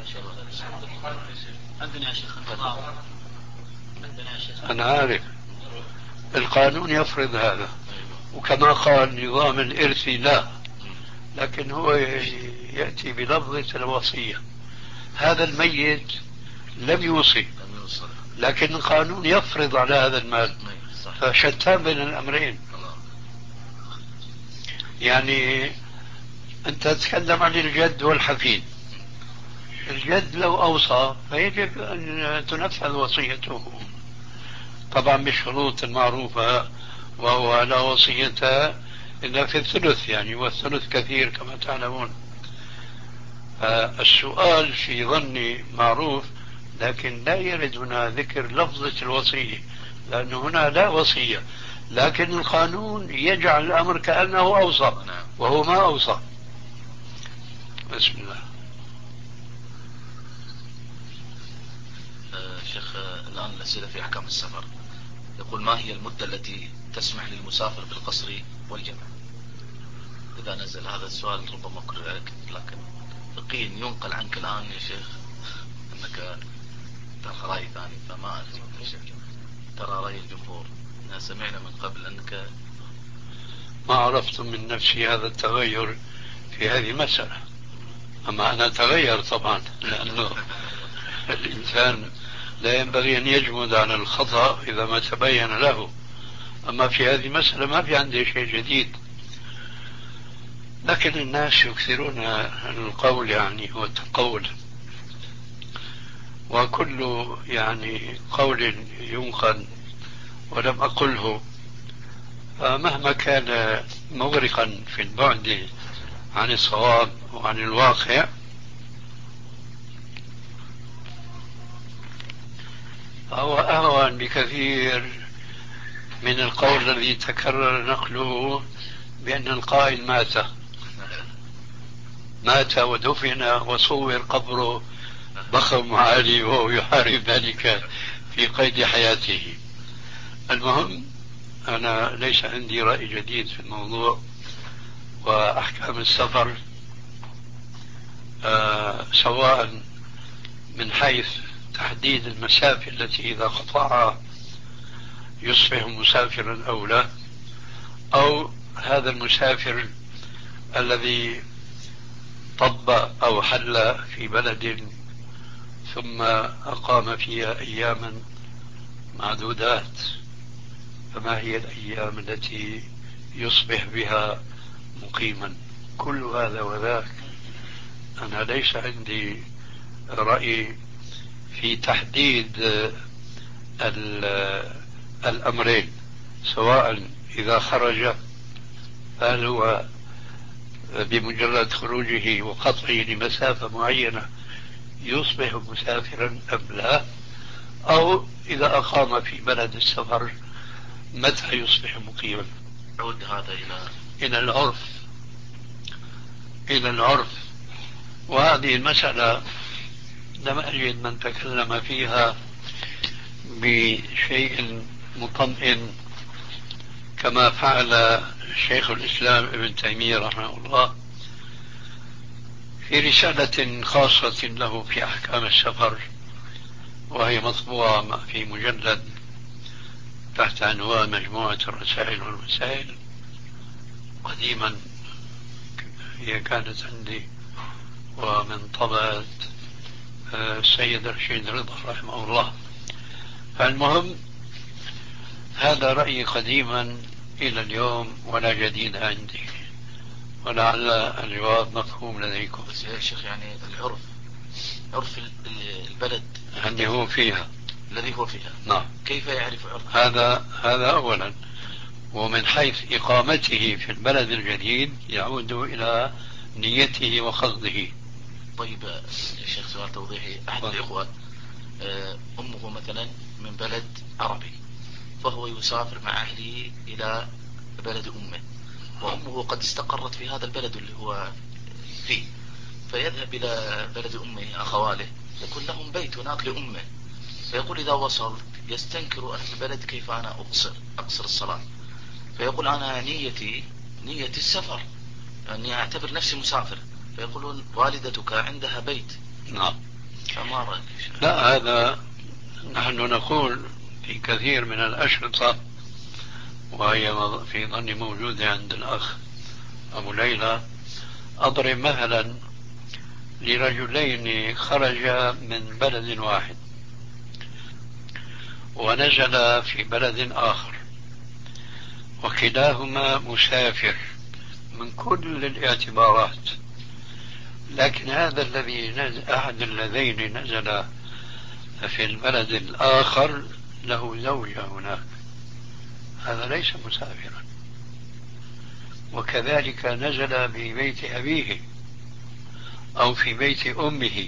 S3: عندنا يا شيخ النظام، عندنا يا شيخ.
S4: أنا عارف القانون يفرض هذا، وكما قال نظام الإرث لا، لكن هو يأتي بلفظة الوصية. هذا الميت لم يوصي، لكن القانون يفرض على هذا المال، فشتان بين الأمرين. يعني أنت تتكلم عن الجد والحفيد. الجد لو أوصى فيجب أن تنفذ وصيته، طبعا بالشروط المعروفة، وهو لا وصية إلا في الثلث، يعني والثلث كثير كما تعلمون. السؤال في ظني معروف، لكن لا يرد هنا ذكر لفظة الوصية، لأن هنا لا وصية، لكن القانون يجعل الأمر كأنه أوصى وهو ما أوصى. بسم الله.
S6: شيخ الآن الأسئلة في أحكام السفر. يقول ما هي المدة التي تسمح للمسافر بالقصر والجمع؟ إذا نزل هذا السؤال ربما كرر، لكن فقيا ينقل عنك الآن يا شيخ أنك ترى رأي ثاني، فما أدري يا شيخ ترى رأي الجمهور. سمعنا من قبل أنك
S4: ما عرفت من نفسي هذا التغير في هذه المسألة، أما أنا أتغير طبعا، لأنه الإنسان لا ينبغي أن يجمد على الخطأ إذا ما تبين له. أما في هذه المسألة ما في عندي شيء جديد، لكن الناس يكثرون القول يعني والتقول، وكل يعني قول ينقل ولم أقله، فمهما كان مغرقا في البعد عن الصواب وعن الواقع فهو أهون بكثير من القول الذي تكرر نقله بأن القائل مات مات ودفن وصور قبره ضخم عالي وهو يحارب ذلك في قيد حياته. المهم أنا ليس عندي رأي جديد في الموضوع، وأحكام السفر آه سواء من حيث تحديد المسافة التي إذا قطعها يصبح مسافرا أو لا، أو هذا المسافر الذي طب أو حل في بلد ثم أقام فيها أياما معدودات، فما هي الأيام التي يصبح بها مقيما؟ كل هذا وذاك أنا ليس عندي رأي في تحديد الأمرين، سواء إذا خرج هل هو بمجرد خروجه وقطعه لمسافة معينة يصبح مسافرا أم لا، أو إذا أقام في بلد السفر متى يصبح مقيما.
S6: عود هذا إلى
S4: إلى العرف إلى العرف وهذه المسألة لم أجد من تكلم فيها بشيء مطمئن كما فعل شيخ الإسلام ابن تيمية رحمه الله في رسالة خاصة له في أحكام السفر، وهي مطبوعة في مجلد تحت عنوان مجموعة الرسائل والوسائل. قديما هي كانت عندي ومن طبعة السيد رشيد رضا رحمه الله. فالمهم هذا رأيي قديما إلى اليوم ولا جديد عندي، ولعل الجواب مفهوم لديكم.
S6: بس يا شيخ يعني العرف عرف البلد
S4: الذي هو فيها
S6: الذي هو فيها
S4: نعم،
S6: كيف يعرف عرف
S4: هذا هذا أولا، ومن حيث إقامته في البلد الجديد يعود إلى نيته وقصده.
S6: طيب يا شيخ سؤال توضيحي. أحد الإخوة أمه مثلا من بلد عربي، فهو يسافر مع أهله إلى بلد أمه، وأمه قد استقرت في هذا البلد اللي هو فيه، فيذهب إلى بلد أمه أخواله يكون لهم بيت هناك لأمه، فيقول إذا وصل يستنكر أهل البلد كيف أنا أقصر أقصر الصلاة، فيقول أنا نيتي نية السفر، أني أعتبر نفسي مسافر، فيقولون والدتك عندها بيت.
S4: نعم.
S6: فما رأيك؟
S4: لا، هذا نحن نقول في كثير من الأشرطة، وهي في ظني موجودة عند الأخ أبو ليلى، أضرب مثلا لرجلين خرجا من بلد واحد ونزل في بلد آخر، وكلاهما مسافر من كل الاعتبارات، لكن هذا الذي نزل أحد اللذين نزل في البلد الآخر له زوجة هناك، هذا ليس مسافرا. وكذلك نزل في بيت أبيه أو في بيت أمه،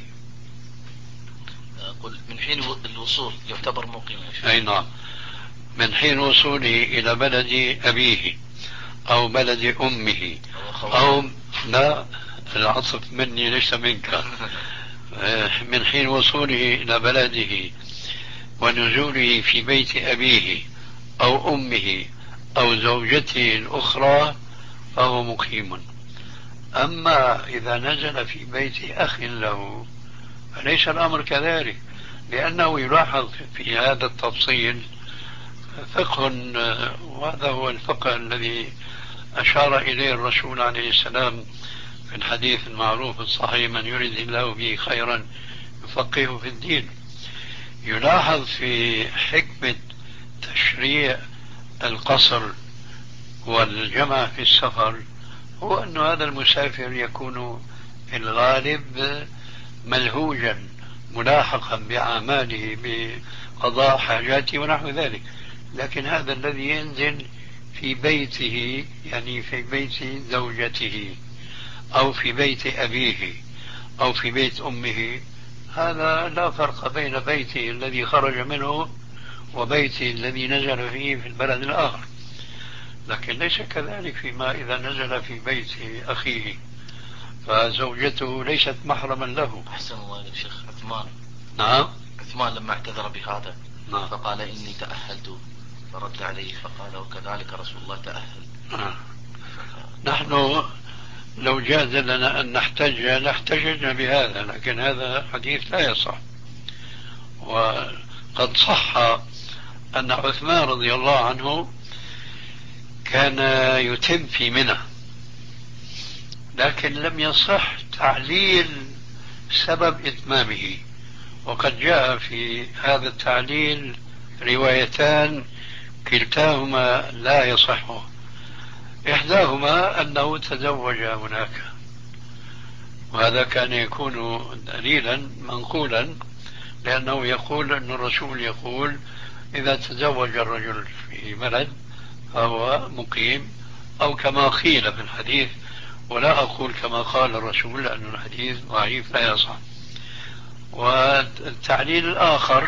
S6: أقول من حين الوصول يعتبر مقيم.
S4: أي نعم، من حين وصوله إلى بلد أبيه أو بلد أمه أو لا، العطف مني ليس منك. من حين وصوله إلى بلده ونزوله في بيت أبيه أو أمه أو زوجته الأخرى فهو مقيم. أما إذا نزل في بيت أخ له فليس الأمر كذلك، لأنه يلاحظ في هذا التفصيل فقه، وهذا هو الفقه الذي أشار إليه الرسول عليه السلام في الحديث المعروف الصحيح: من يريد الله به خيرا يفقهه في الدين. يلاحظ في حكمة تشريع القصر والجمع في السفر هو أن هذا المسافر يكون في الغالب ملهوجا ملاحقا بأعماله بقضاء حاجاته ونحو ذلك، لكن هذا الذي ينزل في بيته، يعني في بيت زوجته أو في بيت أبيه أو في بيت أمه، هذا لا فرق بين بيته الذي خرج منه وبيته الذي نزل فيه في البلد الآخر. لكن ليس كذلك فيما إذا نزل في بيت أخيه فزوجته ليست محرما له.
S6: أحسن الله يا شيخ. عثمان،
S4: نعم،
S6: عثمان لما اعتذر بهذا
S4: نعم.
S6: فقال إني تأهلت، فرد عليه فقال وكذلك رسول الله تأهل.
S4: نعم. نحن لو جاز لنا أن نحتج لاحتججنا بهذا، لكن هذا حديث لا يصح. وقد صح أن عثمان رضي الله عنه كان يتم في منى، لكن لم يصح تعليل سبب إتمامه، وقد جاء في هذا التعليل روايتان كلتاهما لا يصح. إحداهما أنه تزوج هناك، وهذا كان يكون دليلا منقولا، لأنه يقول أن الرسول يقول إذا تزوج الرجل في بلد فهو مقيم، أو كما قيل في الحديث، ولا أقول كما قال الرسول لأن الحديث ضعيف لا يصح. والتعليل الآخر،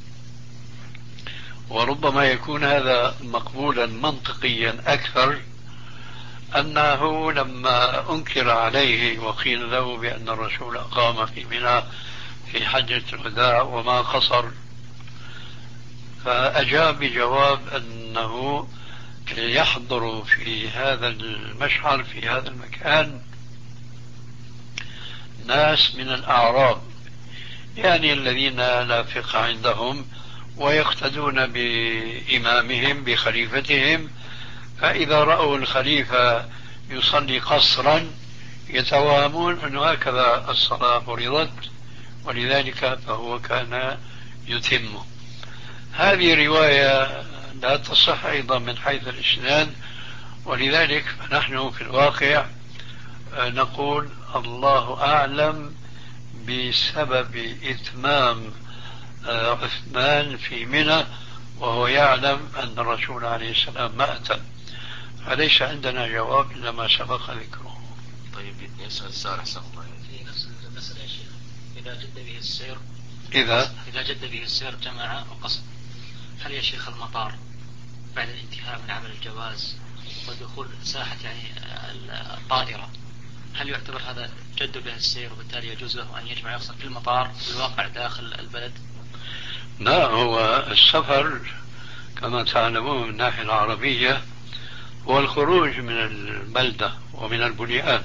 S4: وربما يكون هذا مقبولا منطقيا أكثر، أنه لما أنكر عليه وقيل له بأن الرسول أقام في منى في حجة الوداع وما قصر، فأجاب بجواب أنه يحضر في هذا المشعر في هذا المكان ناس من الأعراب، يعني الذين لا فقه عندهم ويقتدون بإمامهم بخليفتهم، فإذا رأوا الخليفة يصلي قصرا يتوهمون أن هكذا الصلاة فرضت، ولذلك فهو كان يتمه. هذه رواية لا تصح أيضا من حيث الإسناد، ولذلك فنحن في الواقع نقول الله أعلم بسبب إتمام عثمان في منى، وهو يعلم أن الرسول عليه السلام ما أتم، فليس عندنا جواب إلا ما سبق ذكره.
S6: طيب يسأل السائل أحسن الله
S3: في نفس المسألة يا شيخ، إذا جد به السير
S4: إذا
S3: إذا جد به السير جمع وقصد، هل يا شيخ المطار بعد الانتهاء من عمل الجواز ودخول ساحة يعني الطائرة، هل يعتبر هذا جد به السير وبالتالي يجوز له أن يجمع يقصد في المطار في الواقع داخل البلد؟
S4: لا، هو السفر كما تعلمون من الناحية العربية والخروج من البلدة ومن البنيان.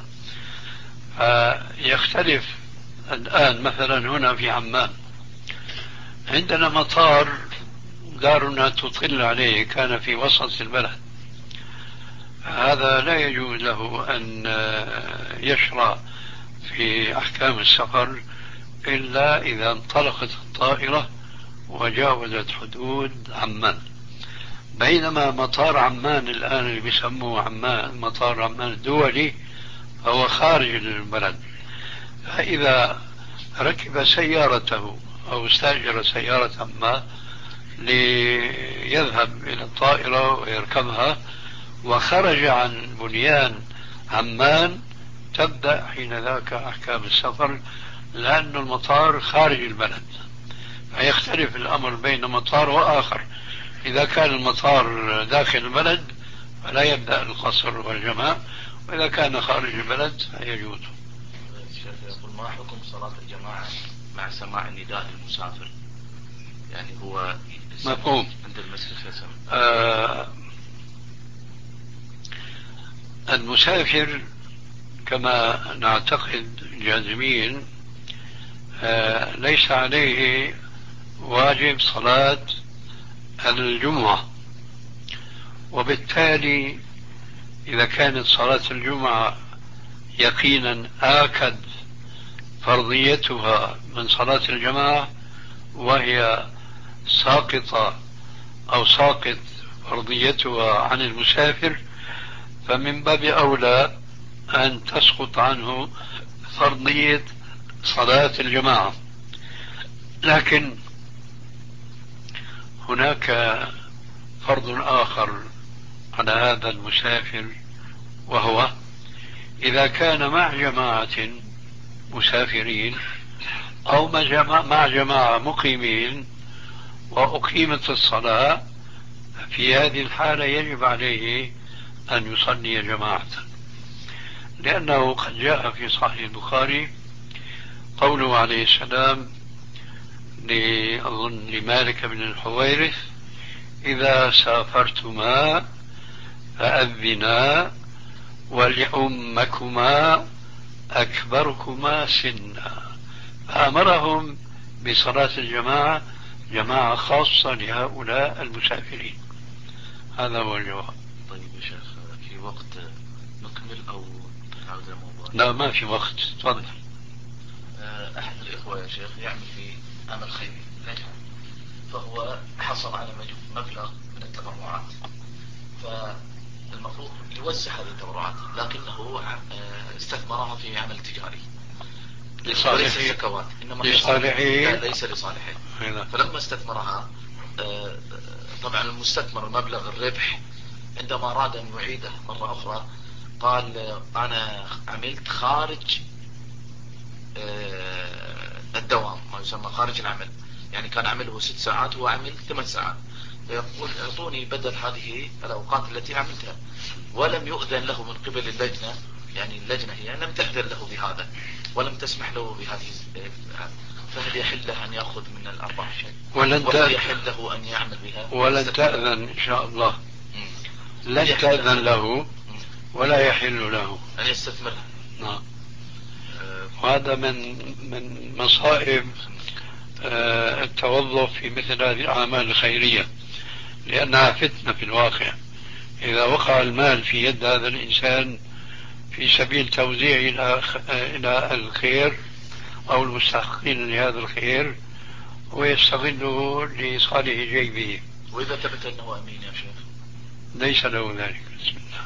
S4: فيختلف الآن مثلا هنا في عمان عندنا مطار دارنا تطل عليه كان في وسط البلد، هذا لا يجوز له أن يشرع في أحكام السفر إلا إذا انطلقت الطائرة وجاوزت حدود عمان. بينما مطار عمان الآن اللي بيسموه عمان مطار عمان الدولي هو خارج البلد، فإذا ركب سيارته أو استأجر سيارة ما ليذهب إلى الطائرة ويركبها وخرج عن بنيان عمان تبدأ حين ذاك أحكام السفر، لأن المطار خارج البلد. فيختلف الأمر بين مطار وآخر. إذا كان المطار داخل البلد فلا يبدأ القصر والجماع، وإذا كان خارج البلد فيجوز.
S6: الشيخ يقول ما حكم صلاة الجماعة مع سماع النداء للمسافر؟ يعني هو
S4: مفهوم
S6: عند المسجد يسمع.
S4: آه المسافر كما نعتقد جازمين آه ليس عليه واجب صلاة الجمعة، وبالتالي إذا كانت صلاة الجمعة يقينا آكد فرضيتها من صلاة الجماعة وهي ساقطة أو ساقط فرضيتها عن المسافر، فمن باب أولى أن تسقط عنه فرضية صلاة الجماعة. لكن هناك فرض آخر على هذا المسافر، وهو إذا كان مع جماعة مسافرين أو مع جماعة مقيمين وأقيمت الصلاة، في هذه الحالة يجب عليه أن يصلي جماعة، لأنه قد جاء في صحيح البخاري قوله عليه السلام أظن لمالك بن الحويرث إذا سافرتما فأذنا ولأمكما أكبركما سنا، فأمرهم بصلاة الجماعة، جماعة خاصة لهؤلاء المسافرين. هذا هو الجواب.
S6: طيب يا شيخ في وقت نكمل أو نعود الموضوع؟
S4: لا ما في وقت، تفضل.
S6: أحد الإخوة يا شيخ يعمل في عمل خيري نجح، فهو حصل على مبلغ من التبرعات، فالمفروض يوزع هذه التبرعات، لكنه استثمرها في عمل تجاري ليس زكوات إنما
S4: لصالحه،
S6: ليس لصالحه. فلما استثمرها طبعا المستثمر مبلغ الربح عندما أراد أن يعيده مرة أخرى قال أنا عملت خارج الدوام، ما يسمى خارج العمل، يعني كان عمله ست ساعات هو عمل ثمان ساعات، فيقول اعطوني بدل هذه الأوقات التي عملتها، ولم يؤذن له من قبل اللجنة، يعني اللجنة هي لم تأذن له بهذا ولم تسمح له بهذه، فهل يحل له أن يأخذ من الأرباح شيء؟
S4: ولن
S6: وهل يحل له أن يعمل بها؟
S4: ولن تأذن إن شاء الله، لن تأذن له ولا يحل له
S6: أن يستثمرها.
S4: نعم. وهذا من من مصائب التوظف في مثل هذه الأعمال الخيرية، لأنها فتنة في الواقع. إذا وقع المال في يد هذا الإنسان في سبيل توزيعه إلى إلى الخير أو المستحقين لهذا الخير ويستغله لصالح جيبه.
S6: وإذا ثبت أنه أمين يا شيخ؟
S4: ليس له ذلك. بسم الله.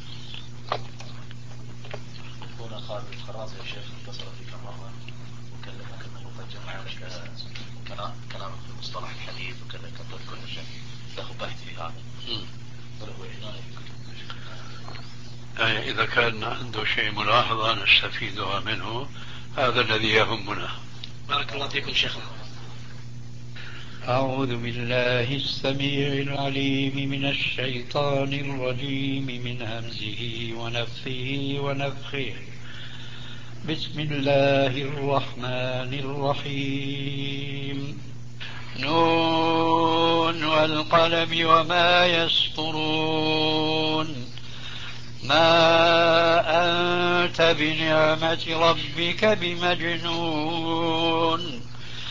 S6: هنا خالد الخراز يا شيخ اتصل فيك مرة وكلمك أنه قد جمع لك كلامك في مصطلح الحديث وكذا كذا كل شيء، له بحث في هذا وله عناية في كتب.
S4: يعني إذا كان عنده شيء ملاحظة نستفيدها منه، هذا الذي يهمنا.
S1: بارك الله فيكم شيخنا.
S7: أعوذ بالله السميع العليم من الشيطان الرجيم من همزه ونفثه ونفخه. بسم الله الرحمن الرحيم. نون والقلم وما يسطرون أنت بنعمة ربك بمجنون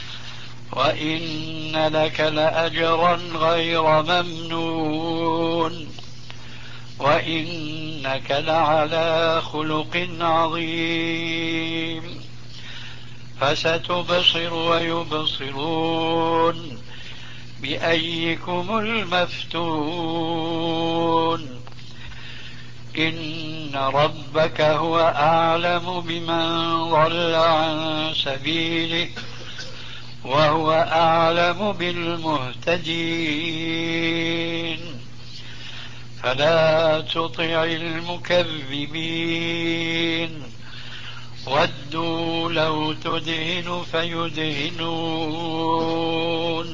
S7: وإن لك لأجرا غير ممنون وإنك لعلى خلق عظيم فستبصر ويبصرون بأيكم المفتون إن ربك هو أعلم بمن ضل عن سبيله وهو أعلم بالمهتدين فلا تطع المكذبين ودوا لو تدهن فيدهنون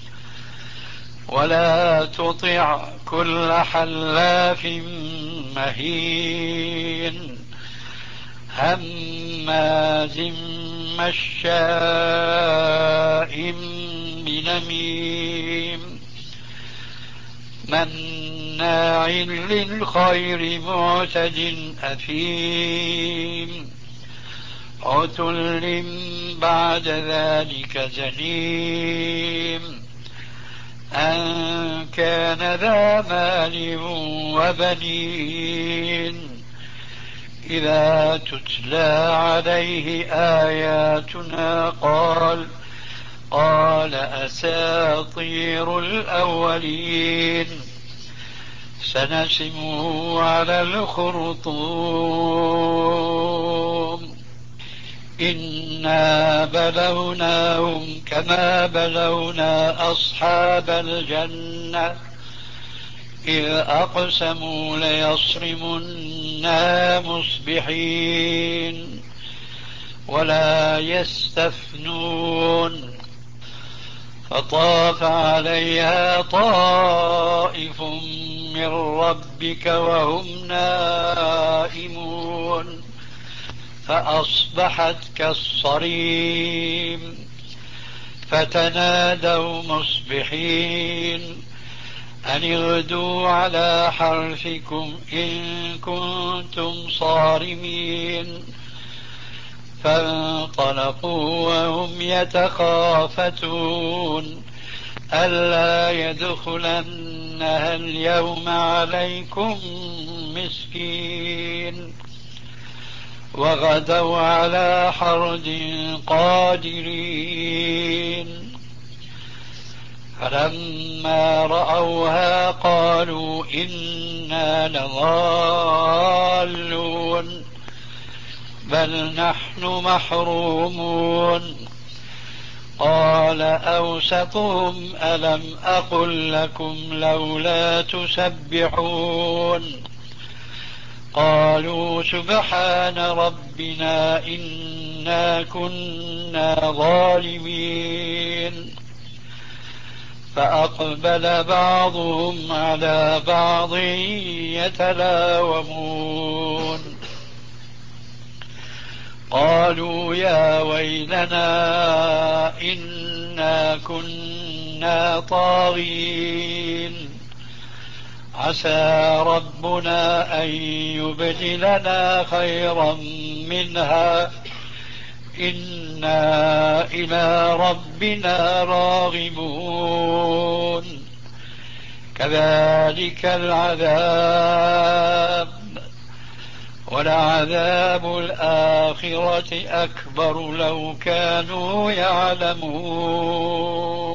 S7: ولا تطع كل حلاف مهين هماز مشاء بنميم مناع للخير معتد أثيم عتل بعد ذلك زنيم أن كان ذا مال وبنين إذا تتلى عليه آياتنا قال قال أساطير الأولين سنسمه على الخرطوم إنا بلوناهم كما بلونا أصحاب الجنة إذ أقسموا ليصرمنها مصبحين ولا يستثنون فطاف عليها طائف من ربك وهم نائمون فأصبحت كالصريم فتنادوا مصبحين أن اغدوا على حرثكم إن كنتم صارمين فانطلقوا وهم يتخافتون ألا يدخلنها اليوم عليكم مسكين وغدوا على حرد قادرين فلما رأوها قالوا إنا لضالون بل نحن محرومون قال أوسطهم ألم أقل لكم لولا تسبحون قالوا سبحان ربنا إنا كنا ظالمين فأقبل بعضهم على بعض يتلاومون قالوا يا ويلنا إنا كنا طاغين عسى ربنا أن يبدلنا خيرا منها إنا إلى ربنا راغبون كذلك العذاب ولعذاب الآخرة أكبر لو كانوا يعلمون